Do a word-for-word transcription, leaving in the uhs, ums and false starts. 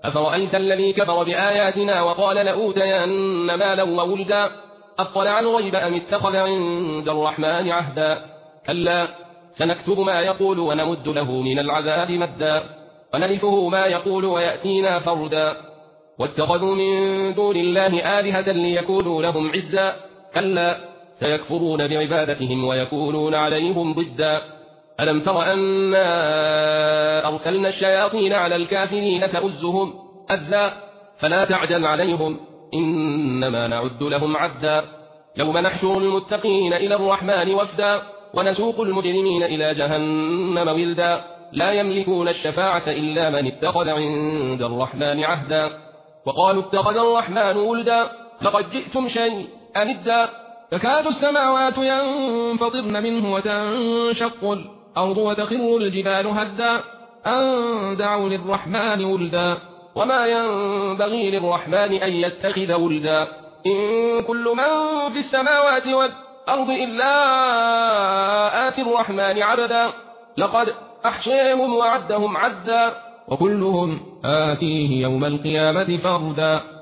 أفرأيت الذي كفر بآياتنا وقال لأوتين مالا وولدا أطلع الغيب أم اتخذ عند الرحمن عهدا كلا سنكتب ما يقول ونمد له من العذاب مدا ونرثه ما يقول ويأتينا فردا واتخذوا من دون الله آلهة ليكونوا لهم عزا كلا سيكفرون بعبادتهم ويكونون عليهم ضدا ألم تر أنا أرسلنا الشياطين على الكافرين تؤزهم أزا فلا تعجل عليهم إنما نعد لهم عدا يوم نحشر المتقين إلى الرحمن وفدا ونسوق المجرمين إلى جهنم ولدا لا يملكون الشفاعة إلا من اتخذ عند الرحمن عهدا وقالوا اتخذ الرحمن ولدا لقد جئتم شيئا إدا تكاد السماوات ينفطرن منه وتنشق الأرض وتخر الجبال هدا أن دعوا للرحمن ولدا وما ينبغي للرحمن أن يتخذ ولدا إن كل من في السماوات والأرض إلا آتي الرحمن عبدا لقد أحصيهم وعدهم عدا وكلهم آتيه يوم القيامة فردا